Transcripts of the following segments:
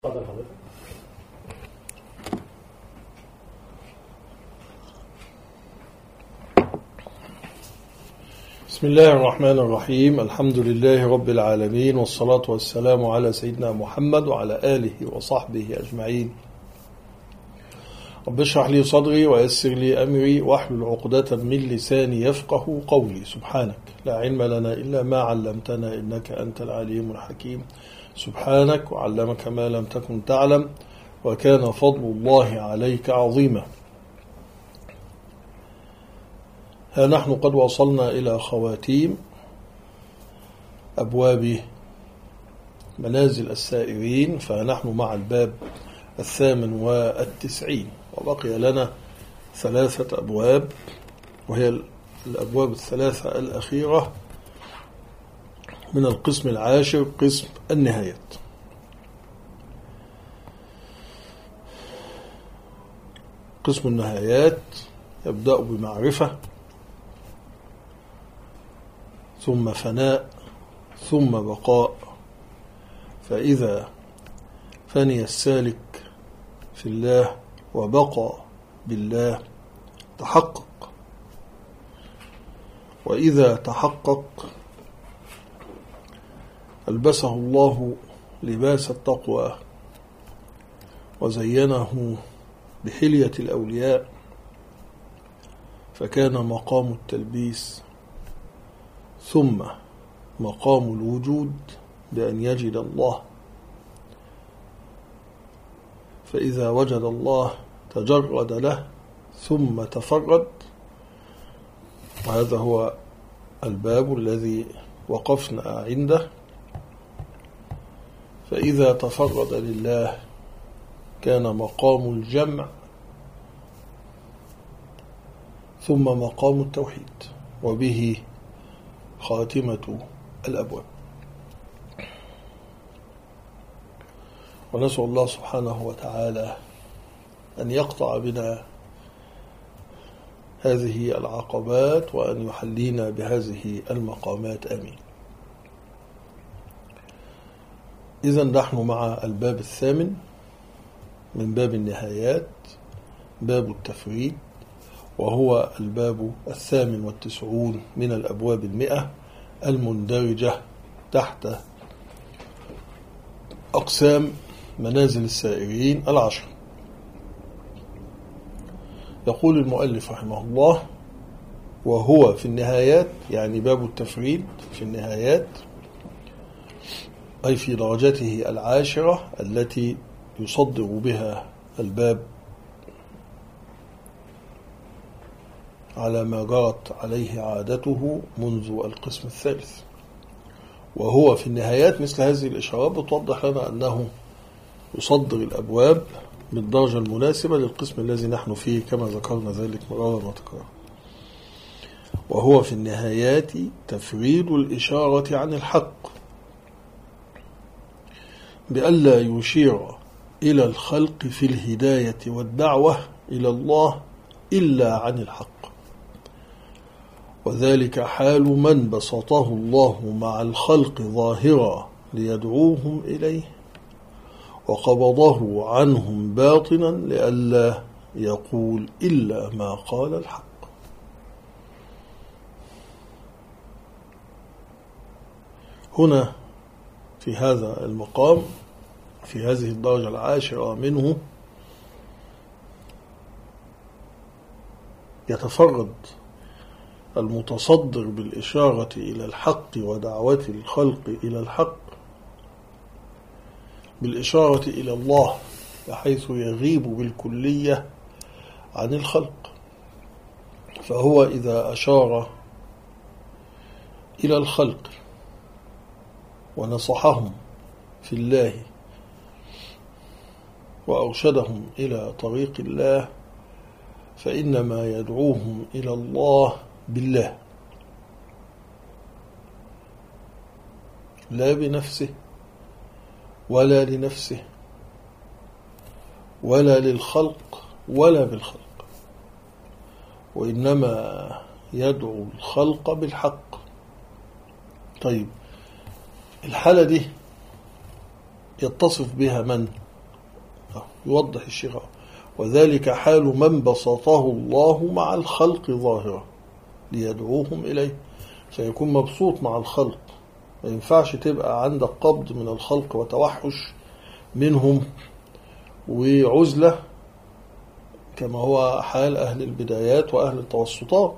اتفضل حضرتك. بسم الله الرحمن الرحيم. الحمد لله رب العالمين، والصلاة والسلام على سيدنا محمد وعلى آله وصحبه أجمعين. رب اشرح لي صدري ويسر لي أمري واحلل عقدة من لساني يفقه قولي. سبحانك لا علم لنا إلا ما علمتنا إنك أنت العليم الحكيم. سبحانك وعلمك ما لم تكن تعلم وكان فضل الله عليك عظيما. ها نحن قد وصلنا إلى خواتيم أبواب منازل السائرين، فنحن مع الباب 98 وبقي لنا 3 أبواب، وهي الأبواب 3 الأخيرة من القسم 10، قسم النهايات. قسم النهايات يبدأ بمعرفة، ثم فناء، ثم بقاء. فإذا فني السالك في الله وبقى بالله تحقق، وإذا تحقق ألبسه الله لباس التقوى وزينه بحلية الأولياء، فكان مقام التلبيس ثم مقام الوجود بأن يجد الله. فإذا وجد الله تجرد له ثم تفرد، وهذا هو الباب الذي وقفنا عنده. فإذا تفرد لله كان مقام الجمع ثم مقام التوحيد، وبه خاتمة الأبواب. ونسأل الله سبحانه وتعالى أن يقطع بنا هذه العقبات وأن يحلينا بهذه المقامات، آمين. إذن نحن مع الباب 8 من باب النهايات، باب التفريد، وهو الباب 98 من الأبواب 100 المندرجة تحت أقسام منازل السائرين 10. يقول المؤلف رحمه الله: وهو في النهايات، يعني باب التفريد في النهايات، أي في درجته 10 التي يصدر بها الباب على ما جرت عليه عادته منذ القسم 3. وهو في النهايات مثل هذه الإشارات بتوضح لنا أنه يصدر الأبواب بالدرجة المناسبة للقسم الذي نحن فيه، كما ذكرنا ذلك مرارا وتكرارا. وهو في النهايات تفريد الإشارة عن الحق بألا يشير إلى الخلق في الهداية والدعوة إلى الله إلا عن الحق، وذلك حال من بسطه الله مع الخلق ظاهرا ليدعوهم إليه، وقبضه عنهم باطنا لئلا يقول إلا ما قال الحق. هنا في هذا المقام، في هذه الدرجة 10 منه، يتفرد المتصدر بالإشارة إلى الحق ودعوة الخلق إلى الحق بالإشارة إلى الله، بحيث يغيب بالكلية عن الخلق. فهو إذا أشار إلى الخلق ونصحهم في الله وأرشدهم إلى طريق الله، فإنما يدعوهم إلى الله بالله، لا بنفسه ولا لنفسه ولا للخلق ولا بالخلق، وإنما يدعو الخلق بالحق. طيب، الحالة دي يتصف بها من؟ يوضح الشيخ. وذلك حال من بسطه الله مع الخلق ظاهرة ليدعوهم إليه، سيكون مبسوط مع الخلق. ما ينفعش تبقى عندك قبض من الخلق وتوحش منهم وعزلة كما هو حال أهل البدايات وأهل التوسطات.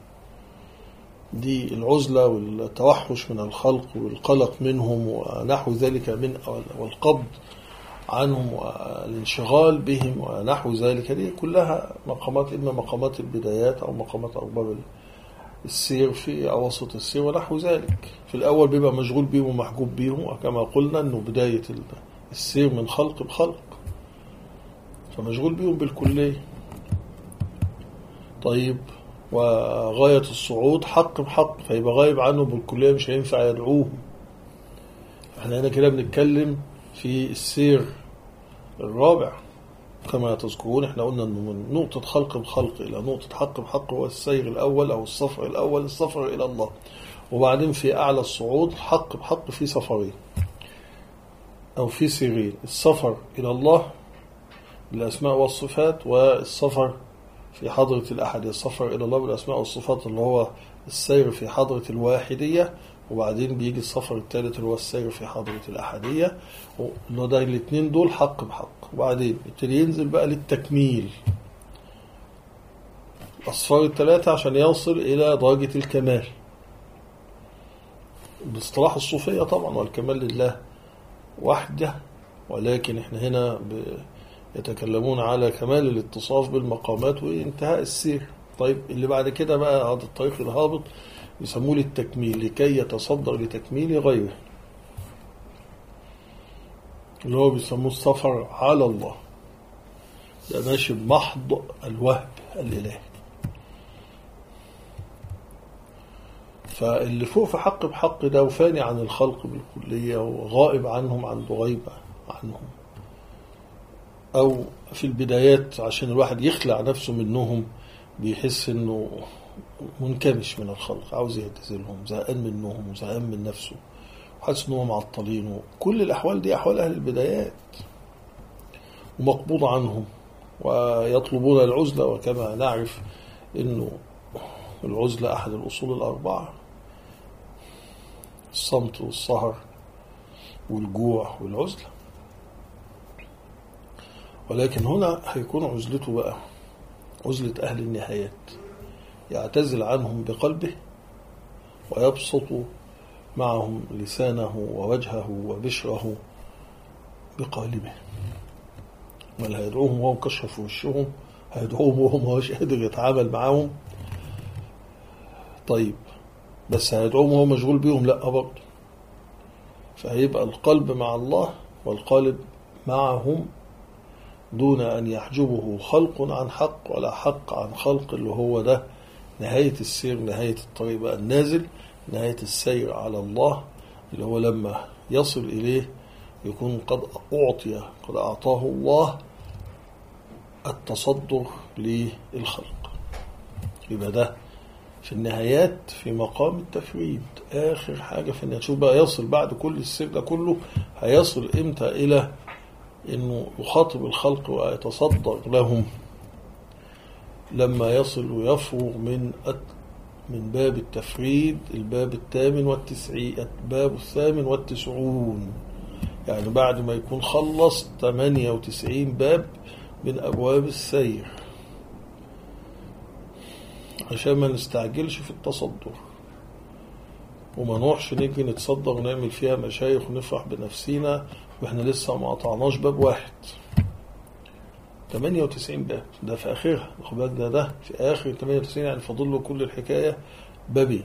دي العزلة والتوحش من الخلق والقلق منهم ونحو ذلك والقبض عنهم والانشغال بهم ونحو ذلك، دي كلها مقامات، إما مقامات البدايات أو مقامات أرباب السير في أوسط السير ونحو ذلك. في الأول بيبقى مشغول بيهم ومحجوب بيهم، وكما قلنا أنه بداية السير من خلق بخلق، فمشغول بيهم بالكلية. طيب، وغاية الصعود حق بحق، فيبقى غايب عنه بالكلية، مش هينفع يدعوهم. احنا هنا كده بنتكلم في السير الرابع كما تذكرون. احنا قلنا انه من نقطة خلق بخلق الى نقطة حق بحق هو السير الاول او السفر الاول، السفر الى الله. وبعدين في اعلى الصعود حق بحق في سفرين او في سيرين: السفر الى الله بالاسماء والصفات، والسفر في حضرة الأحدية. السفر إلى الله بالأسماء والصفات اللي هو السير في حضرة الواحدية، وبعدين بيجي السفر الثالث اللي هو السير في حضرة الأحدية. وده الاثنين دول حق بحق. وبعدين يبتدي ينزل بقى للتكميل الأصفار الثلاثة عشان يوصل إلى درجة الكمال باصطلاح الصوفية طبعا، والكمال لله وحده. ولكن احنا هنا يتكلمون على كمال الاتصاف بالمقامات وانتهاء السير. طيب، اللي بعد كده بقى هذا الطريق الهابط يسموه التكميل، لكي يتصدر لتكميل غيره، اللي هو بيسموه السفر على الله. ده ماشي بمحض الوهب الإلهي. فاللي فوق في حق بحق ده وفاني عن الخلق بالكلية وغائب عنهم عنده غيبة عنهم، أو في البدايات عشان الواحد يخلع نفسه منهم بيحس إنه منكمش من الخلق، عاوز يعتزلهم، زهقان منهم وزهقان من نفسه وحاسس إنهم معطلين. كل الأحوال دي أحوال أهل البدايات ومقبوض عنهم ويطلبون العزلة. وكما نعرف إنه العزلة أحد الأصول الأربعة: الصمت والسهر والجوع والعزلة. ولكن هنا هيكون عزلته بقى عزلة أهل النهايات، يعتزل عنهم بقلبه ويبسط معهم لسانه ووجهه وبشره بقالبه. بل هيدعوهم وهو مكشف في وشهم، هيدعوهم وهو مش قادر يتعامل معهم. طيب، بس هيدعوهم وهو مشغول بيهم؟ لا برضه. فهيبقى القلب مع الله والقالب معهم دون أن يحجبه خلق عن حق ولا حق عن خلق، اللي هو ده نهاية السير، نهاية الطريق بقى النازل، نهاية السير على الله، اللي هو لما يصل إليه يكون قد أعطاه الله التصدر للخلق. يبقى ده في النهايات في مقام التفريد، آخر حاجة في النهاية. شوف بقى يصل بعد كل السير ده كله، هيصل إمتى إلى إنه يخاطب الخلق ويتصدر لهم؟ لما يصل ويفرغ من باب التفريد، الباب الباب 98، يعني بعد ما يكون خلص 98 باب من أبواب السير، عشان ما نستعجلش في التصدر وما نروحش نيجي نتصدر ونعمل فيها مشايخ ونفرح بنفسينا واحنا لسه ما قطعناش باب واحد. 98 باب ده في آخرها، ده في آخر 98، يعني فاضل له كل الحكاية بابين.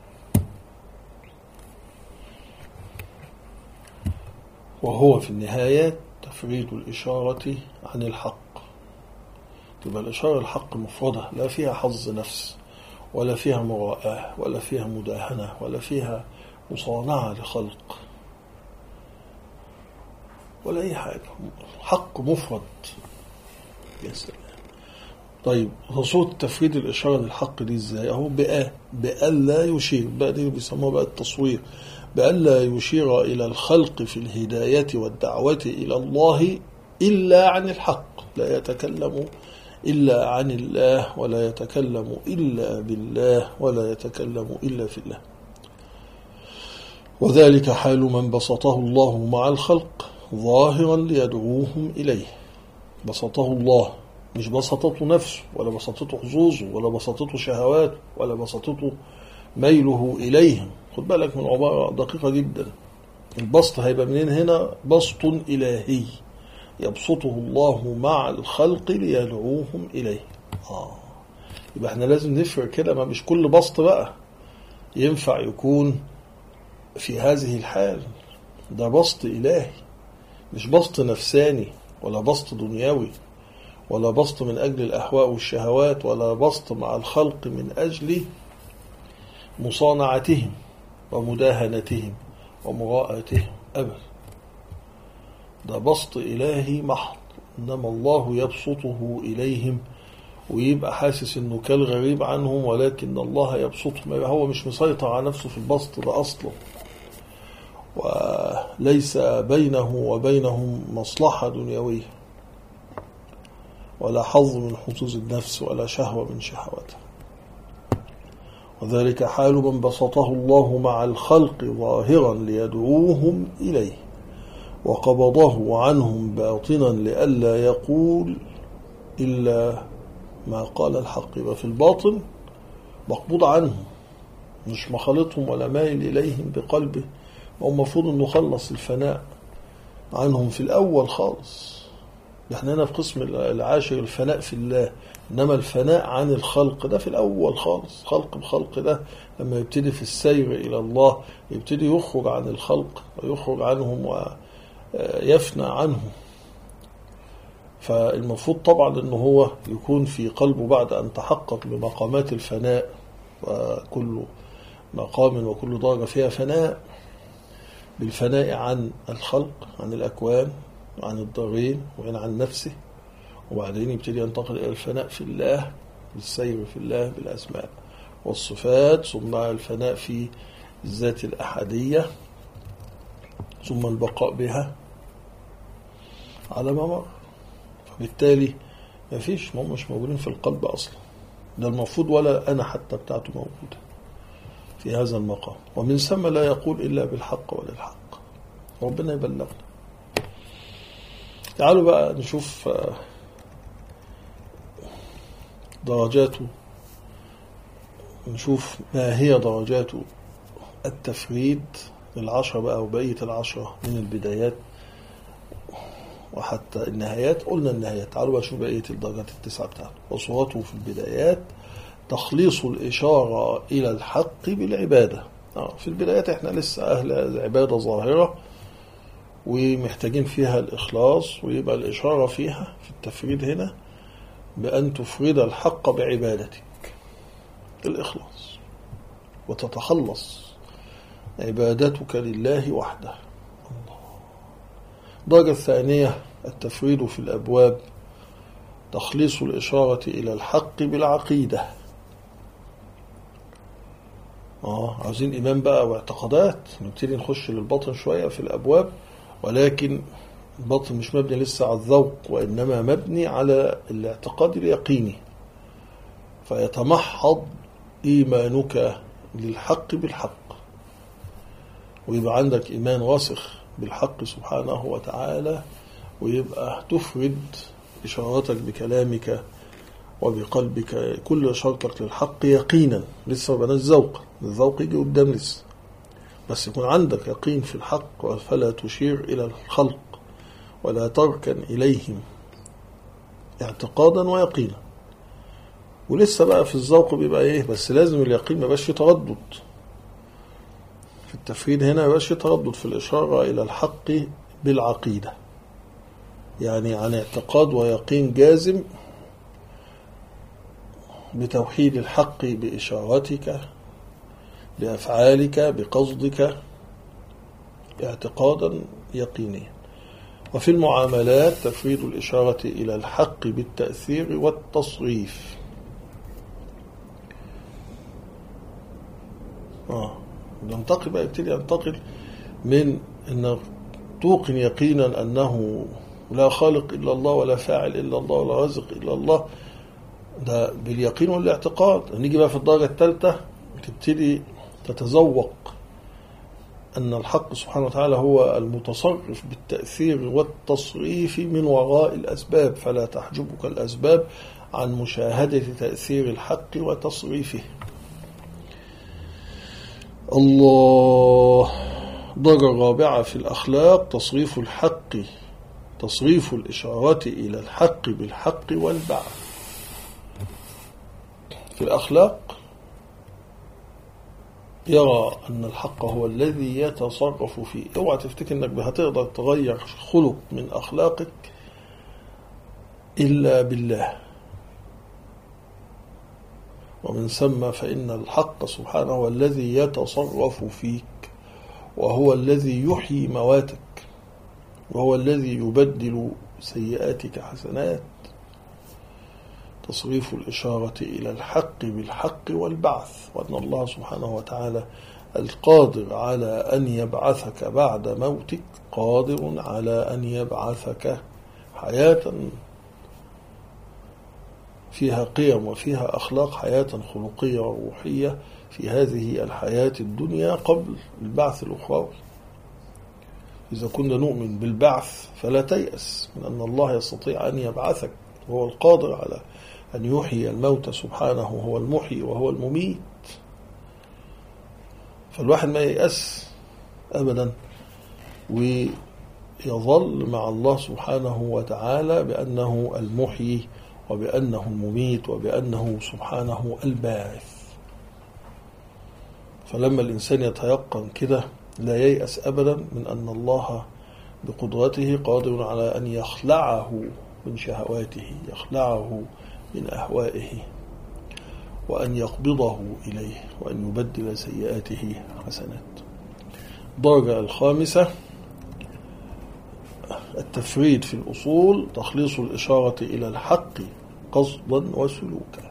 وهو في النهايات تفريد الإشارة عن الحق. تبقى الإشارة الحق مفردة، لا فيها حظ نفس ولا فيها مراءة ولا فيها مداهنة ولا فيها مصانعة لخلق ولا أي حاجة، حق مفرد. يا سلام. طيب، صوت تفريد الإشارة للحق دي إزاي؟ أهو بأن لا يشير، بقى دي بيسموها بقى التصوير، بأن لا يشير إلى الخلق في الهداية والدعوة إلى الله إلا عن الحق، لا يتكلم إلا عن الله، ولا يتكلم إلا بالله، ولا يتكلم إلا في الله. وذلك حال من بسطه الله مع الخلق ظاهرا ليدعوهم إليه. بسطه الله، مش بسطته نفسه، ولا بسطته حظوظه، ولا بسطته شهواته، ولا بسطته ميله إليهم. خد بالك من عبارة دقيقة جدا. البسط هيبقى منين هنا؟ بسط إلهي يبسطه الله مع الخلق ليدعوهم إليه. يبقى احنا لازم نفرق كده، ما مش كل بسط بقى ينفع يكون في هذه الحال. ده بسط إلهي، مش بسط نفساني، ولا بسط دنيوي، ولا بسط من أجل الأهواء والشهوات، ولا بسط مع الخلق من أجل مصانعتهم ومداهنتهم ومراءتهم أبدا. ده بسط إلهي محض، إنما الله يبسطه إليهم، ويبقى حاسس إنه كالغريب عنهم، ولكن الله يبسطهم. هو مش مسيطر على نفسه في البسط ده أصلا، وليس بينه وبينهم مصلحة دنيوية، ولا حظ من حظوظ النفس، ولا شهوة من شهواتها. وذلك حال من بسطه الله مع الخلق ظاهرا ليدعوهم إليه، وقبضه عنهم باطنا لئلا يقول إلا ما قال الحق. يبقى في الباطن مقبوض عنهم، مش مخالطهم ولا مايل إليهم بقلبه. ومفروض أنه خلص الفناء عنهم في الأول خالص. احنا هنا في قسم العاشر الفناء في الله، إنما الفناء عن الخلق ده في الأول خالص. خلق بخلق ده لما يبتدي في السير إلى الله يبتدي يخرج عن الخلق ويخرج عنهم ويفنى عنهم. فالمفروض طبعا أنه هو يكون في قلبه بعد أن تحقق بمقامات الفناء، وكل مقام وكل درجة فيها فناء، بالفناء عن الخلق، عن الأكوان، عن الضرين، وعن نفسه. وبعدين يبتدي ينتقل إلى الفناء في الله، بالسير في الله بالأسماء والصفات، ثم الفناء في الذات الأحدية، ثم البقاء بها على ما مر. فبالتالي ما فيش، هم مش موجودين في القلب أصلا. ده المفروض، ولا أنا حتى بتاعته موجودة في هذا المقام. ومن ثم لا يقول إلا بالحق وللحق. ربنا يبلغنا. تعالوا بقى نشوف درجاته، نشوف ما هي درجات التفريد العشرة بقى، وبقية العشرة من البدايات وحتى النهايات. قلنا النهايات، تعالوا بقى نشوف بقية الدرجات التسعة بتاعته. وصورته في البدايات تخليص الإشارة إلى الحق بالعبادة. في البدايات احنا لسه أهل العبادة ظاهرة، ومحتاجين فيها الإخلاص، ويبقى الإشارة فيها في التفريد هنا بأن تفرد الحق بعبادتك، الإخلاص، وتتخلص عبادتك لله وحده. الله. الدرجة الثانية التفريد في الأبواب تخليص الإشارة إلى الحق بالعقيدة. عاوزين إيمان بقى واعتقادات. نبتدي نخش للباطن شوية في الأبواب، ولكن الباطن مش مبني لسه على الذوق، وإنما مبني على الاعتقاد اليقيني. فيتمحض إيمانك للحق بالحق، ويبقى عندك إيمان راسخ بالحق سبحانه وتعالى، ويبقى تفرد إشارتك بكلامك وبقلبك كل إشارتك للحق يقينا. لسه ما بناش ذوق، الذوق يجي قدام لسه، بس يكون عندك يقين في الحق، فلا تشير إلى الخلق ولا تركن إليهم اعتقادا ويقينا. ولسه بقى في الذوق بيبقى إيه، بس لازم اليقين ما يبقاش فيه تردد في التفريد. هنا ما يبقاش فيه تردد في الإشارة إلى الحق بالعقيدة، يعني عن اعتقاد ويقين جازم بتوحيد الحق بإشارتك، بأفعالك، بقصدك، اعتقادا يقينيا. وفي المعاملات تفريد الإشارة إلى الحق بالتأثير والتصريف. ننتقل بقى، يبتدي ينتقل من أن توقن يقينا أنه ولا خالق إلا الله ولا فاعل إلا الله ولا رازق إلا الله، ده باليقين والاعتقاد. نيجي بقى في الدرجة الثالثة تبتدي تتذوق أن الحق سبحانه وتعالى هو المتصرف بالتأثير والتصريف من وراء الأسباب، فلا تحجبك الأسباب عن مشاهدة تأثير الحق وتصريفه. الله. الدرجة الرابعة في الأخلاق تصريف الحق، تصريف الإشارات إلى الحق بالحق والبعث. في الأخلاق يرى أن الحق هو الذي يتصرف فيه. اوعى تفتكر أنك هتقدر تغير خلق من أخلاقك إلا بالله، ومن ثم فإن الحق سبحانه هو الذي يتصرف فيك، وهو الذي يحيي مواتك، وهو الذي يبدل سيئاتك حسنات. تصريف الإشارة إلى الحق بالحق والبعث، وأن الله سبحانه وتعالى القادر على أن يبعثك بعد موتك قادر على أن يبعثك حياة فيها قيم وفيها أخلاق، حياة خلقية وروحية في هذه الحياة الدنيا قبل البعث الأخروي. إذا كنا نؤمن بالبعث فلا تيأس من أن الله يستطيع أن يبعثك، وهو القادر على أن يحيي الموت سبحانه، هو المحيي وهو المميت. فالواحد ما ييأس أبدا، ويظل مع الله سبحانه وتعالى بأنه المحيي وبأنه المميت وبأنه سبحانه الباعث. فلما الإنسان يتيقن كده لا ييأس أبدا من أن الله بقدرته قادر على أن يخلعه من شهواته، يخلعه من أهوائه، وأن يقبضه إليه، وأن يبدل سيئاته حسنات. الدرجة الخامسة التفريد في الأصول، تخليص الإشارة إلى الحق قصدا وسلوكا،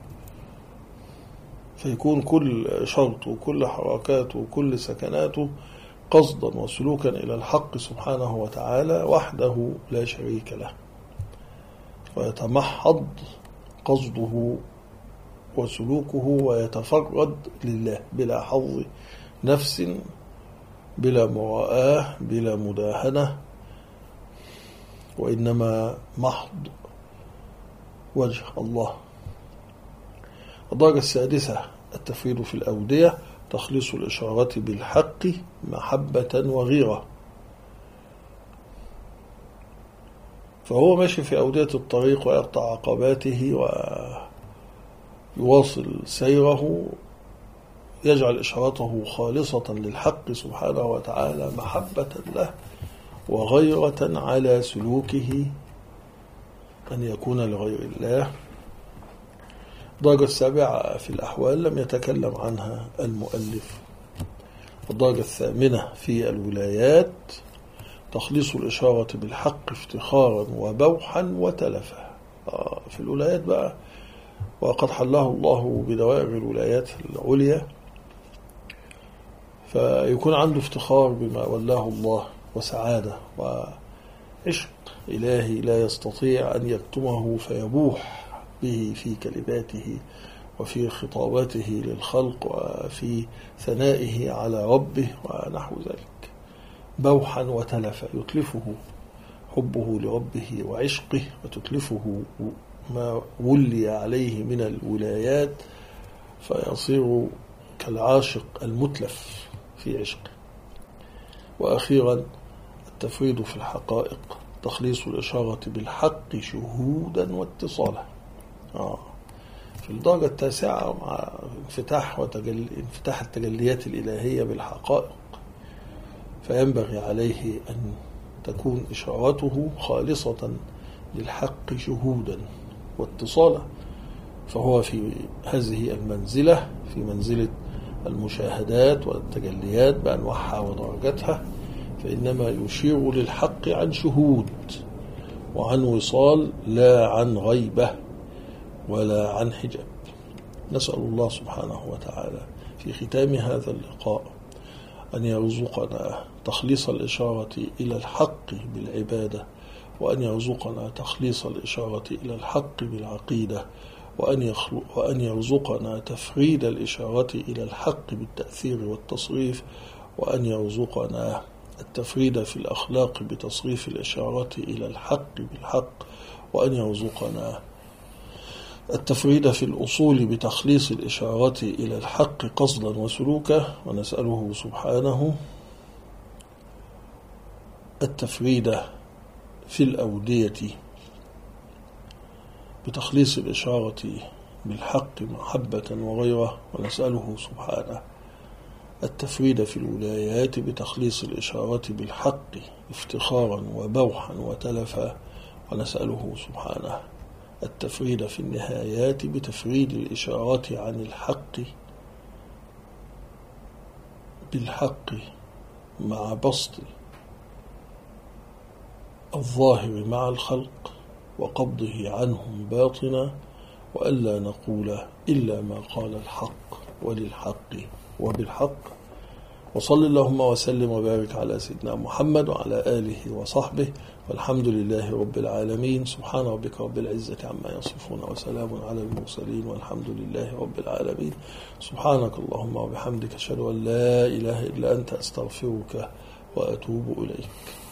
فيكون كل شرط وكل حركاته وكل سكناته قصدا وسلوكا إلى الحق سبحانه وتعالى وحده لا شريك له، ويتمحض قصده وسلوكه ويتفرد لله بلا حظ نفس، بلا مراءة، بلا مداهنة، وإنما محض وجه الله. الدرجة السادسة التفريد في الأودية، تخليص الإشارة بالحق محبة وغيرة. فهو ماشي في أودية الطريق ويقطع عقباته ويواصل سيره، يجعل إشارته خالصة للحق سبحانه وتعالى محبة له وغيرة على سلوكه أن يكون لغير الله. الدرجة السابعة في الأحوال لم يتكلم عنها المؤلف. الدرجة الثامنة في الولايات، تخليص الإشارة بالحق افتخارا وبوحا وتلفا. في الولايات بقى، وقد حله الله بدوائر الولايات العليا، فيكون عنده افتخار بما ولاه الله وسعادة وعشق إلهي لا يستطيع أن يكتمه، فيبوح به في كلماته وفي خطاباته للخلق وفي ثنائه على ربه ونحو ذلك. بوحا وتلفا، يتلفه حبه لربه وعشقه، وتتلفه ما ولي عليه من الولايات، فيصير كالعاشق المتلف في عشقه. وأخيرا التفريد في الحقائق، تخليص الإشارة بالحق شهودا واتصالا. في الدرجة التاسعة مع انفتاح التجليات الإلهية بالحقائق، فينبغي عليه أن تكون إشارته خالصة للحق شهودا واتصالا، فهو في هذه المنزلة، في منزلة المشاهدات والتجليات بأنواعها ودرجاتها، فإنما يشير للحق عن شهود وعن وصال، لا عن غيبة ولا عن حجاب. نسأل الله سبحانه وتعالى في ختام هذا اللقاء أن يرزقنا تخليص الإشارة إلى الحق بالعبادة وأن يرزقنا تخليص الإشارة إلى الحق بالعقيدة، وأن يرزقنا تفريد الإشارة إلى الحق بالتأثير والتصريف، وأن يرزقنا التفريد في الأخلاق بتصريف الإشارة إلى الحق بالحق، وأن يرزقنا التفريد في الأصول بتخليص الإشارة إلى الحق قصدا وسلوكا، ونسأله سبحانه التفريد في الأودية بتخليص الإشارة بالحق محبة وغيره، ونسأله سبحانه التفريد في الولايات بتخليص الإشارة بالحق افتخارا وبوحا وتلفا، ونسأله سبحانه التفريد في النهايات بتفريد الإشارة عن الحق بالحق مع بسط الظاهر مع الخلق وقبضه عنهم باطنا، وألا نقول إلا ما قال الحق وللحق وبالحق. وصل اللهم وسلم وبارك على سيدنا محمد وعلى آله وصحبه، والحمد لله رب العالمين. سبحان ربك رب العزة عما يصفون، وسلام على المرسلين، والحمد لله رب العالمين. سبحانك اللهم وبحمدك، أشهد أن لا إله إلا أنت، أستغفرك وأتوب إليك.